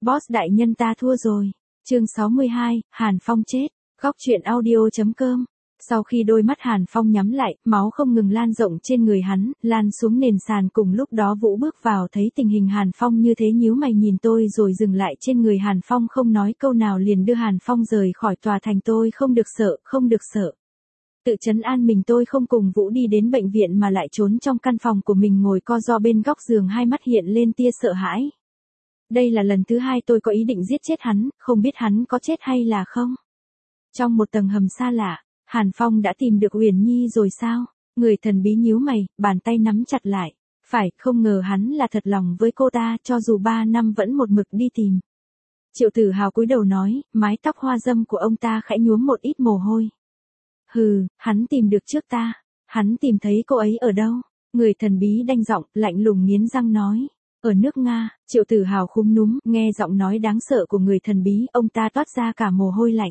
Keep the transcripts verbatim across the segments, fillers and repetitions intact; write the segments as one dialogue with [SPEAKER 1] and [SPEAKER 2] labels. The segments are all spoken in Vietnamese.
[SPEAKER 1] Boss đại nhân ta thua rồi. Chương sáu mươi hai, Hàn Phong chết. Góc truyện audio.com. Sau khi đôi mắt Hàn Phong nhắm lại, máu không ngừng lan rộng trên người hắn, lan xuống nền sàn. Cùng lúc đó Vũ bước vào thấy tình hình Hàn Phong như thế nhíu mày nhìn tôi rồi dừng lại trên người Hàn Phong không nói câu nào liền đưa Hàn Phong rời khỏi tòa thành. Tôi không được sợ, không được sợ. Tự trấn an mình tôi không cùng Vũ đi đến bệnh viện mà lại trốn trong căn phòng của mình ngồi co ro bên góc giường, hai mắt hiện lên tia sợ hãi. Đây là lần thứ hai tôi có ý định giết chết hắn, không biết hắn có chết hay là không. Trong một tầng hầm xa lạ, Hàn Phong đã tìm được Uyển Nhi rồi sao? Người thần bí nhíu mày, bàn tay nắm chặt lại. Phải, không ngờ hắn là thật lòng với cô ta, cho dù ba năm vẫn một mực đi tìm. Triệu Tử Hào cúi đầu nói, mái tóc hoa dâm của ông ta khẽ nhuốm một ít mồ hôi. Hừ, hắn tìm được trước ta. Hắn tìm thấy cô ấy ở đâu? Người thần bí đanh giọng, lạnh lùng nghiến răng nói. Ở nước Nga. Triệu Tử Hào khúm núm, nghe giọng nói đáng sợ của người thần bí, ông ta toát ra cả mồ hôi lạnh.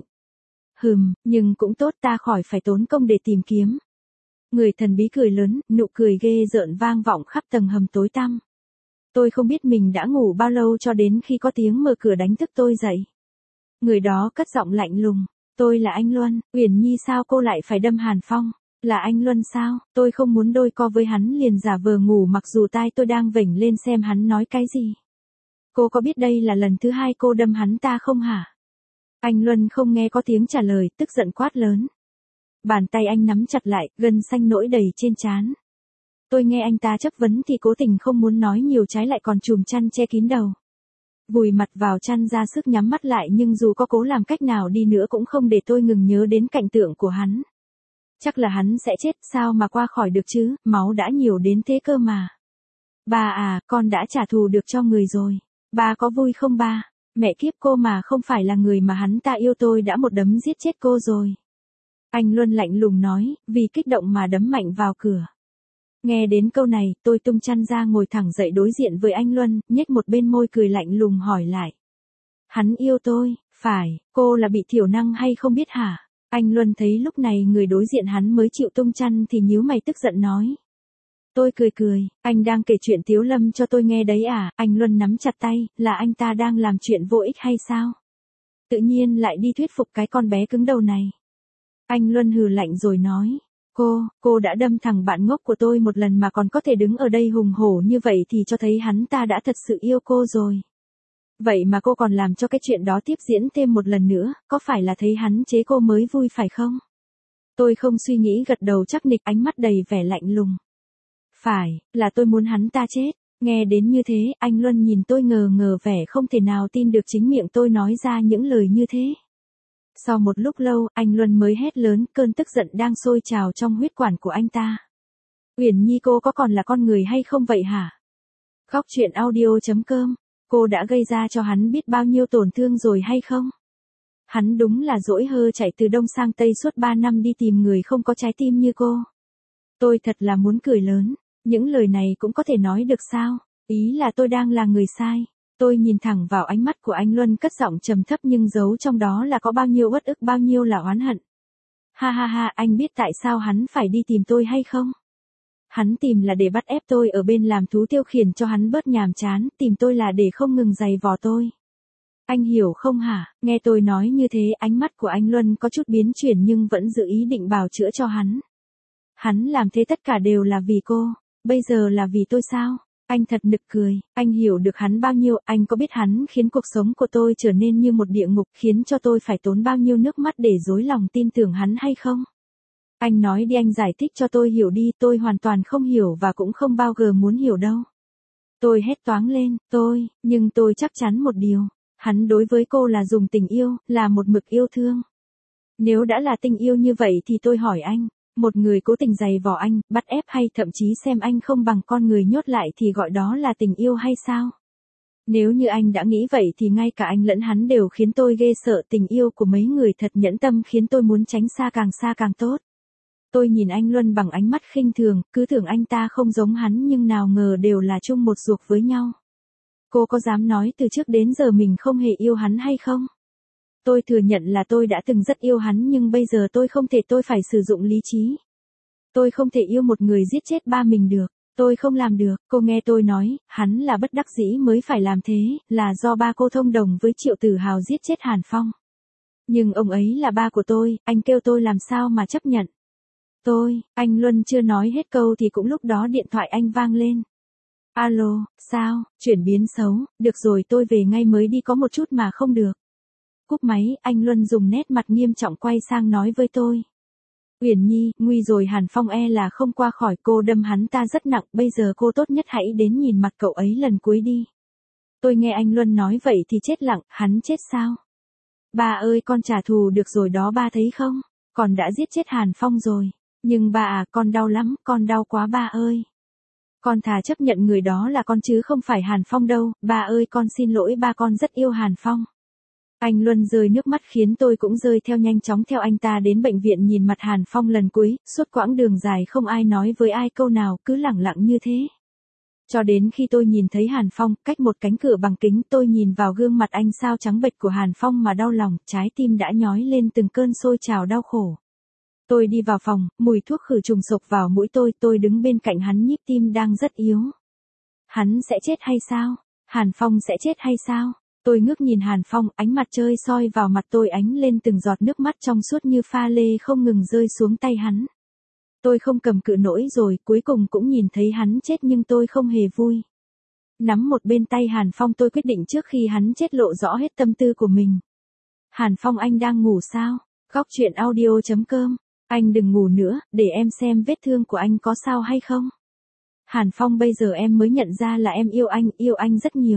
[SPEAKER 1] Hừm, nhưng cũng tốt, ta khỏi phải tốn công để tìm kiếm. Người thần bí cười lớn, nụ cười ghê rợn vang vọng khắp tầng hầm tối tăm. Tôi không biết mình đã ngủ bao lâu cho đến khi có tiếng mở cửa đánh thức tôi dậy. Người đó cất giọng lạnh lùng. Tôi là anh Luân. Uyển Nhi sao cô lại phải đâm Hàn Phong? Là anh Luân sao? Tôi không muốn đôi co với hắn liền giả vờ ngủ mặc dù tai tôi đang vểnh lên xem hắn nói cái gì. Cô có biết đây là lần thứ hai cô đâm hắn ta không hả? Anh Luân không nghe có tiếng trả lời, tức giận quát lớn. Bàn tay anh nắm chặt lại, gân xanh nổi đầy trên trán. Tôi nghe anh ta chất vấn thì cố tình không muốn nói nhiều, trái lại còn chùm chăn che kín đầu. Vùi mặt vào chăn ra sức nhắm mắt lại, nhưng dù có cố làm cách nào đi nữa cũng không để tôi ngừng nhớ đến cảnh tượng của hắn. Chắc là hắn sẽ chết, sao mà qua khỏi được chứ, máu đã nhiều đến thế cơ mà. Ba à, con đã trả thù được cho người rồi. Ba có vui không ba? Mẹ kiếp, cô mà không phải là người mà hắn ta yêu tôi đã một đấm giết chết cô rồi. Anh Luân lạnh lùng nói, vì kích động mà đấm mạnh vào cửa. Nghe đến câu này, tôi tung chăn ra ngồi thẳng dậy đối diện với anh Luân, nhếch một bên môi cười lạnh lùng hỏi lại. Hắn yêu tôi, phải, cô là bị thiểu năng hay không biết hả? Anh Luân thấy lúc này người đối diện hắn mới chịu tung chăn thì nhíu mày tức giận nói. Tôi cười cười, anh đang kể chuyện Tiếu Lâm cho tôi nghe đấy à? Anh Luân nắm chặt tay, là anh ta đang làm chuyện vô ích hay sao? Tự nhiên lại đi thuyết phục cái con bé cứng đầu này. Anh Luân hừ lạnh rồi nói. Cô, cô đã đâm thằng bạn ngốc của tôi một lần mà còn có thể đứng ở đây hùng hổ như vậy thì cho thấy hắn ta đã thật sự yêu cô rồi. Vậy mà cô còn làm cho cái chuyện đó tiếp diễn thêm một lần nữa, có phải là thấy hắn chế cô mới vui phải không? Tôi không suy nghĩ gật đầu chắc nịch, ánh mắt đầy vẻ lạnh lùng. Phải, là tôi muốn hắn ta chết. Nghe đến như thế, anh Luân nhìn tôi ngờ ngờ vẻ không thể nào tin được chính miệng tôi nói ra những lời như thế. Sau một lúc lâu, anh Luân mới hét lớn, cơn tức giận đang sôi trào trong huyết quản của anh ta. Uyển Nhi, cô có còn là con người hay không vậy hả? Góc truyện audio.com. Cô đã gây ra cho hắn biết bao nhiêu tổn thương rồi hay không? Hắn đúng là dỗi hơ chạy từ đông sang tây suốt ba năm đi tìm người không có trái tim như cô. Tôi thật là muốn cười lớn. Những lời này cũng có thể nói được sao? Ý là tôi đang là người sai. Tôi nhìn thẳng vào ánh mắt của anh Luân, cất giọng trầm thấp nhưng giấu trong đó là có bao nhiêu uất ức, bao nhiêu là oán hận. Ha ha ha, anh biết tại sao hắn phải đi tìm tôi hay không? Hắn tìm là để bắt ép tôi ở bên làm thú tiêu khiển cho hắn bớt nhàm chán, tìm tôi là để không ngừng giày vò tôi. Anh hiểu không hả? Nghe tôi nói như thế, ánh mắt của anh Luân có chút biến chuyển nhưng vẫn giữ ý định bào chữa cho hắn. Hắn làm thế tất cả đều là vì cô, bây giờ là vì tôi sao? Anh thật nực cười, anh hiểu được hắn bao nhiêu, anh có biết hắn khiến cuộc sống của tôi trở nên như một địa ngục, khiến cho tôi phải tốn bao nhiêu nước mắt để dối lòng tin tưởng hắn hay không? Anh nói đi, anh giải thích cho tôi hiểu đi, tôi hoàn toàn không hiểu và cũng không bao giờ muốn hiểu đâu. Tôi hét toáng lên, tôi, nhưng tôi chắc chắn một điều, hắn đối với cô là dùng tình yêu, là một mực yêu thương. Nếu đã là tình yêu như vậy thì tôi hỏi anh, một người cố tình giày vò anh, bắt ép hay thậm chí xem anh không bằng con người nhốt lại thì gọi đó là tình yêu hay sao? Nếu như anh đã nghĩ vậy thì ngay cả anh lẫn hắn đều khiến tôi ghê sợ, tình yêu của mấy người thật nhẫn tâm khiến tôi muốn tránh xa càng xa càng tốt. Tôi nhìn anh Luân bằng ánh mắt khinh thường, cứ tưởng anh ta không giống hắn nhưng nào ngờ đều là chung một ruột với nhau. Cô có dám nói từ trước đến giờ mình không hề yêu hắn hay không? Tôi thừa nhận là tôi đã từng rất yêu hắn nhưng bây giờ tôi không thể, tôi phải sử dụng lý trí. Tôi không thể yêu một người giết chết ba mình được. Tôi không làm được, cô nghe tôi nói, hắn là bất đắc dĩ mới phải làm thế, là do ba cô thông đồng với Triệu Tử Hào giết chết Hàn Phong. Nhưng ông ấy là ba của tôi, anh kêu tôi làm sao mà chấp nhận. Tôi, anh Luân chưa nói hết câu thì cũng lúc đó điện thoại anh vang lên. Alo, sao, chuyển biến xấu, được rồi tôi về ngay mới đi có một chút mà không được. Cúp máy, anh Luân dùng nét mặt nghiêm trọng quay sang nói với tôi. Uyển Nhi, nguy rồi Hàn Phong e là không qua khỏi, cô đâm hắn ta rất nặng, bây giờ cô tốt nhất hãy đến nhìn mặt cậu ấy lần cuối đi. Tôi nghe anh Luân nói vậy thì chết lặng, hắn chết sao? Ba ơi con trả thù được rồi đó ba thấy không? Con đã giết chết Hàn Phong rồi. Nhưng ba à, con đau lắm, con đau quá ba ơi. Con thà chấp nhận người đó là con chứ không phải Hàn Phong đâu, ba ơi con xin lỗi ba, con rất yêu Hàn Phong. Anh Luân rơi nước mắt khiến tôi cũng rơi theo, nhanh chóng theo anh ta đến bệnh viện nhìn mặt Hàn Phong lần cuối, suốt quãng đường dài không ai nói với ai câu nào, cứ lẳng lặng như thế. Cho đến khi tôi nhìn thấy Hàn Phong, cách một cánh cửa bằng kính, tôi nhìn vào gương mặt anh sao trắng bệch của Hàn Phong mà đau lòng, trái tim đã nhói lên từng cơn sôi trào đau khổ. Tôi đi vào phòng, mùi thuốc khử trùng xộc vào mũi tôi, tôi đứng bên cạnh hắn, nhịp tim đang rất yếu. Hắn sẽ chết hay sao? Hàn Phong sẽ chết hay sao? Tôi ngước nhìn Hàn Phong, ánh mặt trời soi vào mặt tôi, ánh lên từng giọt nước mắt trong suốt như pha lê không ngừng rơi xuống tay hắn. Tôi không cầm cự nổi rồi, cuối cùng cũng nhìn thấy hắn chết nhưng tôi không hề vui. Nắm một bên tay Hàn Phong, tôi quyết định trước khi hắn chết lộ rõ hết tâm tư của mình. Hàn Phong, anh đang ngủ sao? Góc truyện audio chấm com. Anh đừng ngủ nữa, để em xem vết thương của anh có sao hay không. Hàn Phong, bây giờ em mới nhận ra là em yêu anh, yêu anh rất nhiều.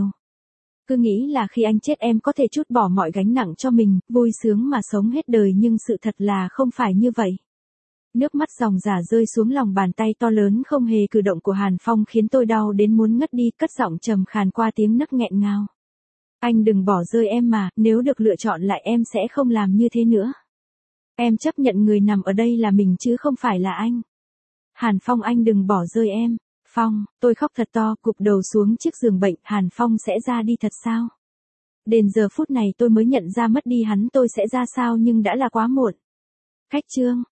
[SPEAKER 1] Cứ nghĩ là khi anh chết em có thể trút bỏ mọi gánh nặng cho mình, vui sướng mà sống hết đời, nhưng sự thật là không phải như vậy. Nước mắt ròng rả rơi xuống lòng bàn tay to lớn không hề cử động của Hàn Phong khiến tôi đau đến muốn ngất đi, cất giọng trầm khàn qua tiếng nấc nghẹn ngào. Anh đừng bỏ rơi em mà, nếu được lựa chọn lại em sẽ không làm như thế nữa. Em chấp nhận người nằm ở đây là mình chứ không phải là anh. Hàn Phong, anh đừng bỏ rơi em. Phong, tôi khóc thật to, gục đầu xuống chiếc giường bệnh, Hàn Phong sẽ ra đi thật sao? Đến giờ phút này tôi mới nhận ra mất đi hắn tôi sẽ ra sao, nhưng đã là quá muộn. Khách trương.